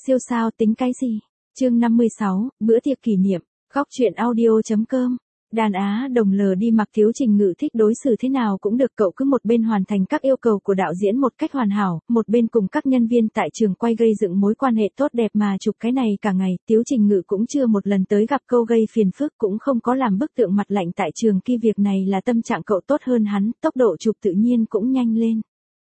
siêu sao tính cái gì? Chương 56, bữa tiệc kỷ niệm, góc truyện audio.com. Đàn Á Đồng lờ đi mặc Tiếu Trình Ngự thích đối xử thế nào cũng được, cậu cứ một bên hoàn thành các yêu cầu của đạo diễn một cách hoàn hảo, một bên cùng các nhân viên tại trường quay gây dựng mối quan hệ tốt đẹp mà chụp cái này cả ngày. Tiếu Trình Ngự cũng chưa một lần tới gặp câu gây phiền phức, cũng không có làm bức tượng mặt lạnh tại trường, khi việc này là tâm trạng cậu tốt hơn hắn, tốc độ chụp tự nhiên cũng nhanh lên.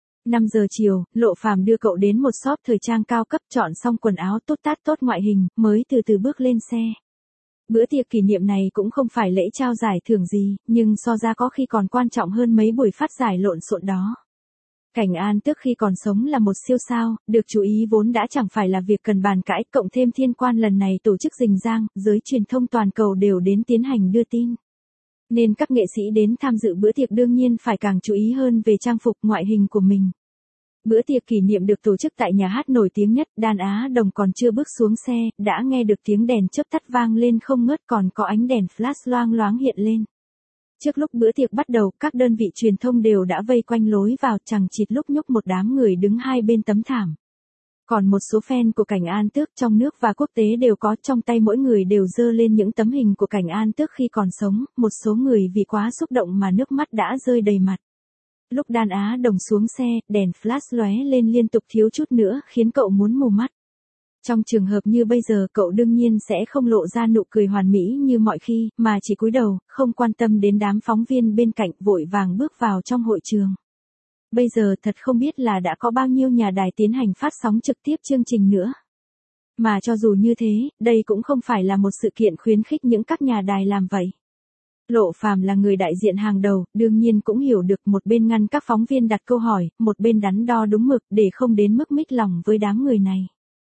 5 giờ chiều, Lộ Phàm đưa cậu đến một shop thời trang cao cấp, chọn xong quần áo tốt tát tốt ngoại hình, mới từ từ bước lên xe. Bữa tiệc kỷ niệm này cũng không phải lễ trao giải thưởng gì, nhưng so ra có khi còn quan trọng hơn mấy buổi phát giải lộn xộn đó. Cảnh An Tước khi còn sống là một siêu sao, được chú ý vốn đã chẳng phải là việc cần bàn cãi, cộng thêm Thiên Quan lần này tổ chức rình rang, giới truyền thông toàn cầu đều đến tiến hành đưa tin. Nên các nghệ sĩ đến tham dự bữa tiệc đương nhiên phải càng chú ý hơn về trang phục ngoại hình của mình. Bữa tiệc kỷ niệm được tổ chức tại nhà hát nổi tiếng nhất, Đàn Á Đồng còn chưa bước xuống xe, đã nghe được tiếng đèn chớp tắt vang lên không ngớt, còn có ánh đèn flash loang loáng hiện lên. Trước lúc bữa tiệc bắt đầu, các đơn vị truyền thông đều đã vây quanh lối vào, chằng chịt lúc nhúc một đám người đứng hai bên tấm thảm. Còn một số fan của Cảnh An Tước trong nước và quốc tế đều có, trong tay mỗi người đều giơ lên những tấm hình của Cảnh An Tước khi còn sống, một số người vì quá xúc động mà nước mắt đã rơi đầy mặt. Lúc Đàn Á Đồng xuống xe, đèn flash lóe lên liên tục thiếu chút nữa khiến cậu muốn mù mắt. Trong trường hợp như bây giờ, cậu đương nhiên sẽ không lộ ra nụ cười hoàn mỹ như mọi khi, mà chỉ cúi đầu, không quan tâm đến đám phóng viên bên cạnh, vội vàng bước vào trong hội trường. Bây giờ thật không biết là đã có bao nhiêu nhà đài tiến hành phát sóng trực tiếp chương trình nữa. Mà cho dù như thế, đây cũng không phải là một sự kiện khuyến khích những các nhà đài làm vậy. Lộ Phàm là người đại diện hàng đầu, đương nhiên cũng hiểu được, một bên ngăn các phóng viên đặt câu hỏi, một bên đắn đo đúng mực để không đến mức mích lòng với đám người này.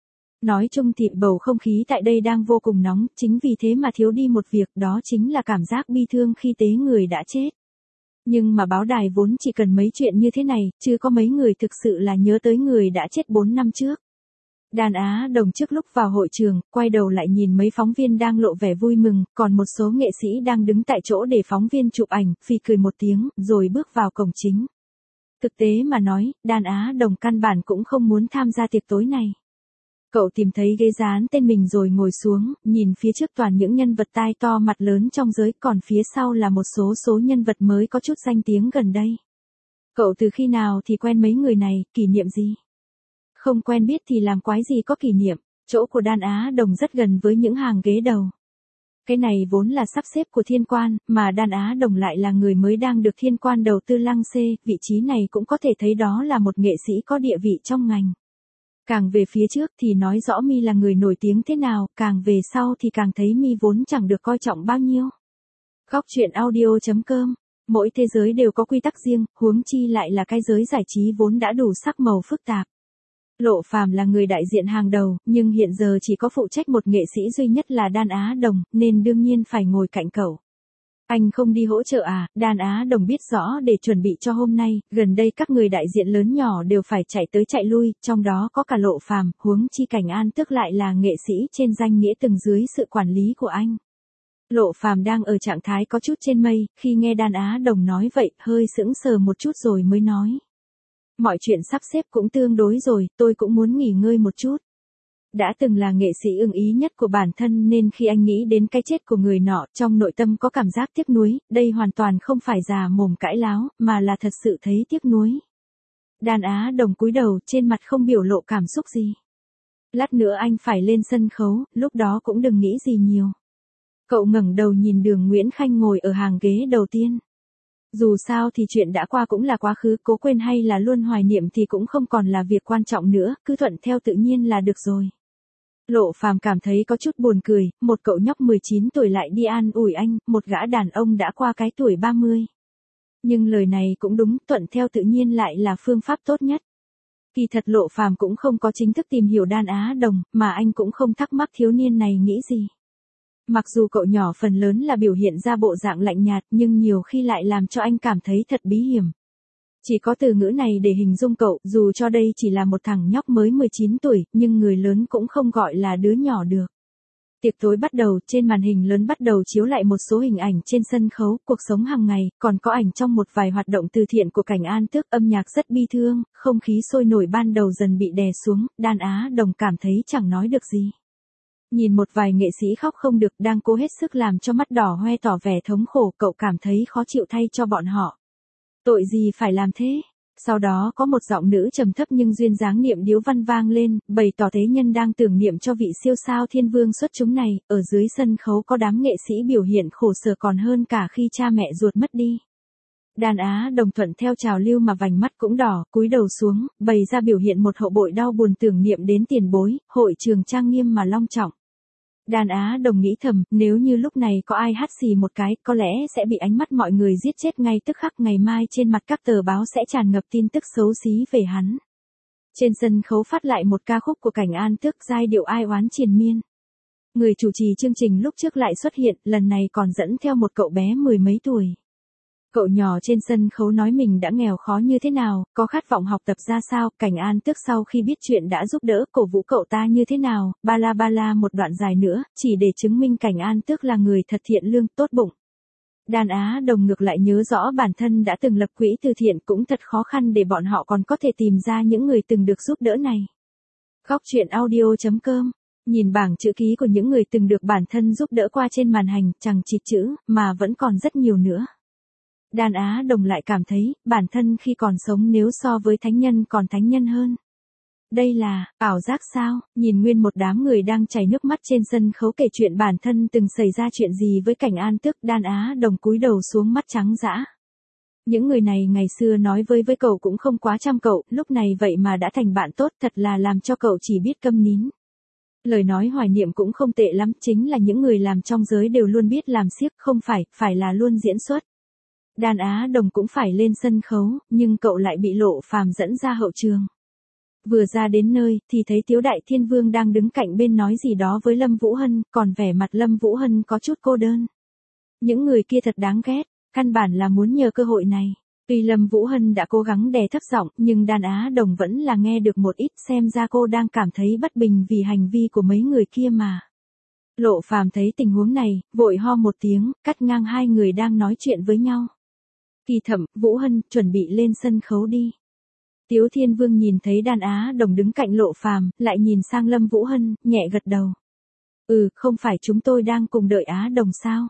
Nói chung thì bầu không khí tại đây đang vô cùng nóng, chính vì thế mà thiếu đi một việc, đó chính là cảm giác bi thương khi tế người đã chết. Nhưng mà báo đài vốn chỉ cần mấy chuyện như thế này, chứ có mấy người thực sự là nhớ tới người đã chết 4 năm trước. Đàn Á Đồng trước lúc vào hội trường, quay đầu lại nhìn mấy phóng viên đang lộ vẻ vui mừng, còn một số nghệ sĩ đang đứng tại chỗ để phóng viên chụp ảnh, phì cười một tiếng, rồi bước vào cổng chính. Thực tế mà nói, Đàn Á Đồng căn bản cũng không muốn tham gia tiệc tối này. Cậu tìm thấy ghế dán tên mình rồi ngồi xuống, nhìn phía trước toàn những nhân vật tai to mặt lớn trong giới, còn phía sau là một số nhân vật mới có chút danh tiếng gần đây. Cậu từ khi nào thì quen mấy người này, kỷ niệm gì? Không quen biết thì làm quái gì có kỷ niệm, chỗ của Đàn Á Đồng rất gần với những hàng ghế đầu. Cái này vốn là sắp xếp của Thiên Quan, mà Đàn Á Đồng lại là người mới đang được Thiên Quan đầu tư lăng xê, vị trí này cũng có thể thấy đó là một nghệ sĩ có địa vị trong ngành. Càng về phía trước thì nói rõ Mi là người nổi tiếng thế nào, càng về sau thì càng thấy Mi vốn chẳng được coi trọng bao nhiêu. Góc truyện audio.com. Mỗi thế giới đều có quy tắc riêng, huống chi lại là cái giới giải trí vốn đã đủ sắc màu phức tạp. Lộ Phàm là người đại diện hàng đầu, nhưng hiện giờ chỉ có phụ trách một nghệ sĩ duy nhất là Đàn Á Đồng, nên đương nhiên phải ngồi cạnh cậu. Anh không đi hỗ trợ à? Đàn Á Đồng biết rõ để chuẩn bị cho hôm nay, gần đây các người đại diện lớn nhỏ đều phải chạy tới chạy lui, trong đó có cả Lộ Phàm, huống chi Cảnh An Tước lại là nghệ sĩ trên danh nghĩa từng dưới sự quản lý của anh. Lộ Phàm đang ở trạng thái có chút trên mây, khi nghe Đàn Á Đồng nói vậy, hơi sững sờ một chút rồi mới nói. Mọi chuyện sắp xếp cũng tương đối rồi, tôi cũng muốn nghỉ ngơi một chút. Đã từng là nghệ sĩ ưng ý nhất của bản thân nên khi anh nghĩ đến cái chết của người nọ, trong nội tâm có cảm giác tiếc nuối, đây hoàn toàn không phải già mồm cãi láo, mà là thật sự thấy tiếc nuối. Đàn Á Đồng cúi đầu, trên mặt không biểu lộ cảm xúc gì. Lát nữa anh phải lên sân khấu, lúc đó cũng đừng nghĩ gì nhiều. Cậu ngẩng đầu nhìn Đường Nguyễn Khanh ngồi ở hàng ghế đầu tiên. Dù sao thì chuyện đã qua cũng là quá khứ, cố quên hay là luôn hoài niệm thì cũng không còn là việc quan trọng nữa, cứ thuận theo tự nhiên là được rồi. Lộ Phàm cảm thấy có chút buồn cười, một cậu nhóc 19 tuổi lại đi an ủi anh, một gã đàn ông đã qua cái tuổi 30. Nhưng lời này cũng đúng, thuận theo tự nhiên lại là phương pháp tốt nhất. Kỳ thật Lộ Phàm cũng không có chính thức tìm hiểu Đàn Á Đồng, mà anh cũng không thắc mắc thiếu niên này nghĩ gì. Mặc dù cậu nhỏ phần lớn là biểu hiện ra bộ dạng lạnh nhạt, nhưng nhiều khi lại làm cho anh cảm thấy thật bí hiểm. Chỉ có từ ngữ này để hình dung cậu, dù cho đây chỉ là một thằng nhóc mới 19 tuổi, nhưng người lớn cũng không gọi là đứa nhỏ được. Tiệc tối bắt đầu, trên màn hình lớn bắt đầu chiếu lại một số hình ảnh trên sân khấu, cuộc sống hàng ngày, còn có ảnh trong một vài hoạt động từ thiện của Cảnh An Tước, âm nhạc rất bi thương, không khí sôi nổi ban đầu dần bị đè xuống, Đan Á Đồng cảm thấy chẳng nói được gì. Nhìn một vài nghệ sĩ khóc không được, đang cố hết sức làm cho mắt đỏ hoe tỏ vẻ thống khổ, cậu cảm thấy khó chịu thay cho bọn họ. Tội gì phải làm thế? Sau đó có một giọng nữ trầm thấp nhưng duyên dáng niệm điếu văn vang lên, bày tỏ thế nhân đang tưởng niệm cho vị siêu sao thiên vương xuất chúng này. Ở dưới sân khấu có đám nghệ sĩ biểu hiện khổ sở còn hơn cả khi cha mẹ ruột mất đi. Đan Á Đồng thuận theo trào lưu mà vành mắt cũng đỏ, cúi đầu xuống, bày ra biểu hiện một hậu bội đau buồn tưởng niệm đến tiền bối, hội trường trang nghiêm mà long trọng. Đan Á Đồng nghĩ thầm, nếu như lúc này có ai hắt xì một cái, có lẽ sẽ bị ánh mắt mọi người giết chết ngay tức khắc, ngày mai trên mặt các tờ báo sẽ tràn ngập tin tức xấu xí về hắn. Trên sân khấu phát lại một ca khúc của Cảnh An Tước, giai điệu ai oán triền miên. Người chủ trì chương trình lúc trước lại xuất hiện, lần này còn dẫn theo một cậu bé mười mấy tuổi. Cậu nhỏ trên sân khấu nói mình đã nghèo khó như thế nào, có khát vọng học tập ra sao, Cảnh An Tước sau khi biết chuyện đã giúp đỡ cổ vũ cậu ta như thế nào, ba la một đoạn dài nữa, chỉ để chứng minh Cảnh An Tước là người thật thiện lương, tốt bụng. Đan Á Đồng ngược lại nhớ rõ bản thân đã từng lập quỹ từ thiện, cũng thật khó khăn để bọn họ còn có thể tìm ra những người từng được giúp đỡ này. Góc truyện audio.com. Nhìn bảng chữ ký của những người từng được bản thân giúp đỡ qua trên màn hình, chẳng chịt chữ, mà vẫn còn rất nhiều nữa. Đan Á Đồng lại cảm thấy, bản thân khi còn sống nếu so với thánh nhân còn thánh nhân hơn. Đây là, ảo giác sao? Nhìn nguyên một đám người đang chảy nước mắt trên sân khấu kể chuyện bản thân từng xảy ra chuyện gì với Cảnh An Tước, Đan Á Đồng cúi đầu xuống, mắt trắng dã. Những người này ngày xưa nói với cậu cũng không quá chăm cậu, lúc này vậy mà đã thành bạn tốt, thật là làm cho cậu chỉ biết câm nín. Lời nói hoài niệm cũng không tệ lắm, chính là những người làm trong giới đều luôn biết làm xiếc, không phải là luôn diễn xuất. Đan Á Đồng cũng phải lên sân khấu, nhưng cậu lại bị Lộ Phàm dẫn ra hậu trường. Vừa ra đến nơi, thì thấy Tiếu Đại Thiên Vương đang đứng cạnh bên nói gì đó với Lâm Vũ Hân, còn vẻ mặt Lâm Vũ Hân có chút cô đơn. Những người kia thật đáng ghét, căn bản là muốn nhờ cơ hội này. Tuy Lâm Vũ Hân đã cố gắng đè thấp giọng, nhưng Đan Á Đồng vẫn là nghe được một ít, xem ra cô đang cảm thấy bất bình vì hành vi của mấy người kia mà. Lộ Phàm thấy tình huống này, vội ho một tiếng, cắt ngang hai người đang nói chuyện với nhau. Kỳ Thẩm, Vũ Hân, chuẩn bị lên sân khấu đi. Tiếu Thiên Vương nhìn thấy Đan Á Đồng đứng cạnh Lộ Phàm, lại nhìn sang Lâm Vũ Hân, nhẹ gật đầu. Không phải chúng tôi đang cùng đợi Á Đồng sao?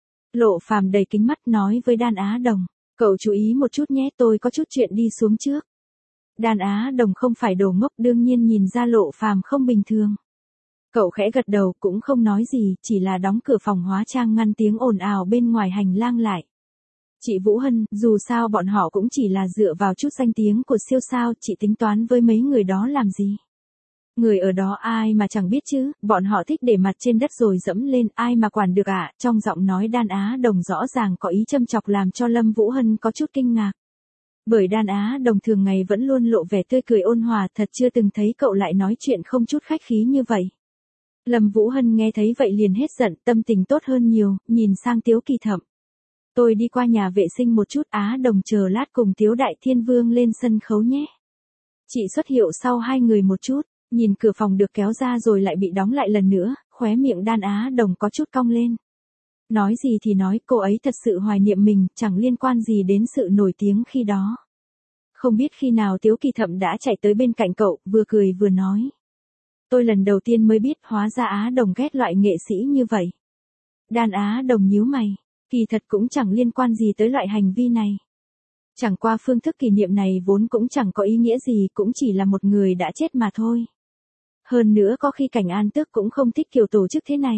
Lộ Phàm đầy kính mắt nói với Đan Á Đồng, cậu chú ý một chút nhé, tôi có chút chuyện đi xuống trước. Đan Á Đồng không phải đồ ngốc, đương nhiên nhìn ra Lộ Phàm không bình thường. Cậu khẽ gật đầu, cũng không nói gì, chỉ là đóng cửa phòng hóa trang ngăn tiếng ồn ào bên ngoài hành lang lại. Chị Vũ Hân, dù sao bọn họ cũng chỉ là dựa vào chút danh tiếng của siêu sao, chị tính toán với mấy người đó làm gì? Người ở đó ai mà chẳng biết chứ, bọn họ thích để mặt trên đất rồi dẫm lên, ai mà quản được ạ? Trong giọng nói Đan Á Đồng rõ ràng có ý châm chọc làm cho Lâm Vũ Hân có chút kinh ngạc. Bởi Đan Á Đồng thường ngày vẫn luôn lộ vẻ tươi cười ôn hòa, thật chưa từng thấy cậu lại nói chuyện không chút khách khí như vậy. Lâm Vũ Hân nghe thấy vậy liền hết giận, tâm tình tốt hơn nhiều, nhìn sang Tiếu Kỳ Thẩm. Tôi đi qua nhà vệ sinh một chút, Á Đồng chờ lát cùng Tiếu Đại Thiên Vương lên sân khấu nhé. Chị xuất hiệu sau hai người một chút, nhìn cửa phòng được kéo ra rồi lại bị đóng lại lần nữa, khóe miệng Đan Á Đồng có chút cong lên. Nói gì thì nói, cô ấy thật sự hoài niệm mình, chẳng liên quan gì đến sự nổi tiếng khi đó. Không biết khi nào Tiếu Kỳ Thẩm đã chạy tới bên cạnh cậu, vừa cười vừa nói. Tôi lần đầu tiên mới biết hóa ra Á Đồng ghét loại nghệ sĩ như vậy. Đan Á Đồng nhíu mày. Kỳ thật cũng chẳng liên quan gì tới loại hành vi này. Chẳng qua phương thức kỷ niệm này vốn cũng chẳng có ý nghĩa gì, cũng chỉ là một người đã chết mà thôi. Hơn nữa có khi Cảnh An Tước cũng không thích kiểu tổ chức thế này.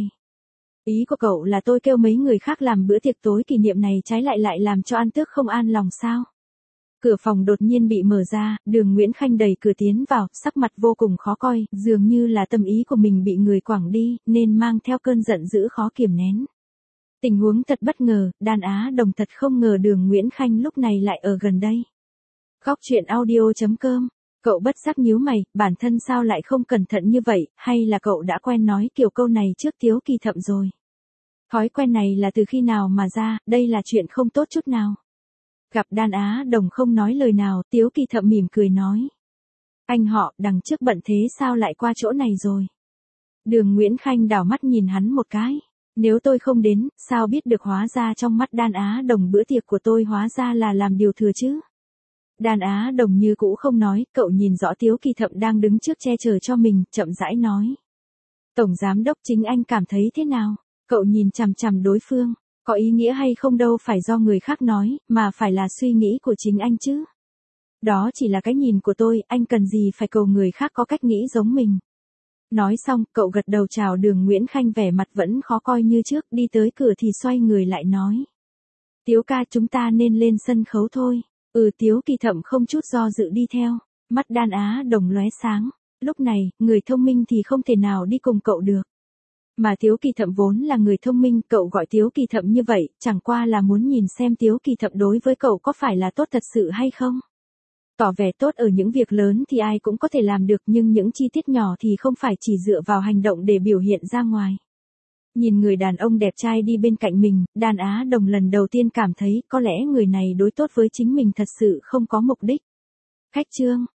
Ý của cậu là tôi kêu mấy người khác làm bữa tiệc tối kỷ niệm này trái lại làm cho An Tước không an lòng sao? Cửa phòng đột nhiên bị mở ra, Đường Nguyễn Khanh đẩy cửa tiến vào, sắc mặt vô cùng khó coi, dường như là tâm ý của mình bị người quẳng đi, nên mang theo cơn giận dữ khó kiềm nén. Tình huống thật bất ngờ, Đan Á Đồng thật không ngờ Đường Nguyễn Khanh lúc này lại ở gần đây. Góc truyện audio.com. Cậu bất giác nhíu mày, bản thân sao lại không cẩn thận như vậy, hay là cậu đã quen nói kiểu câu này trước Tiếu Kỳ Thẩm rồi? Thói quen này là từ khi nào mà ra, đây là chuyện không tốt chút nào. Gặp Đan Á Đồng không nói lời nào, Tiếu Kỳ Thẩm mỉm cười nói. Anh họ, đằng trước bận thế sao lại qua chỗ này rồi? Đường Nguyễn Khanh đảo mắt nhìn hắn một cái. Nếu tôi không đến, sao biết được hóa ra trong mắt Đan Á Đồng bữa tiệc của tôi hóa ra là làm điều thừa chứ? Đan Á Đồng như cũ không nói, cậu nhìn rõ Tiếu Kỳ Thậm đang đứng trước che chở cho mình, chậm rãi nói. Tổng giám đốc chính anh cảm thấy thế nào? Cậu nhìn chằm chằm đối phương, có ý nghĩa hay không đâu phải do người khác nói, mà phải là suy nghĩ của chính anh chứ. Đó chỉ là cái nhìn của tôi, anh cần gì phải cầu người khác có cách nghĩ giống mình. Nói xong, cậu gật đầu chào Đường Nguyễn Khanh, vẻ mặt vẫn khó coi như trước, đi tới cửa thì xoay người lại nói. Tiếu ca, chúng ta nên lên sân khấu thôi. Tiếu Kỳ Thậm không chút do dự đi theo. Mắt Đan Á Đồng lóe sáng. Lúc này, người thông minh thì không thể nào đi cùng cậu được. Mà Tiếu Kỳ Thậm vốn là người thông minh, cậu gọi Tiếu Kỳ Thậm như vậy, chẳng qua là muốn nhìn xem Tiếu Kỳ Thậm đối với cậu có phải là tốt thật sự hay không. Tỏ vẻ tốt ở những việc lớn thì ai cũng có thể làm được, nhưng những chi tiết nhỏ thì không phải chỉ dựa vào hành động để biểu hiện ra ngoài. Nhìn người đàn ông đẹp trai đi bên cạnh mình, Đan Á Đồng lần đầu tiên cảm thấy có lẽ người này đối tốt với chính mình thật sự không có mục đích. Khách trương,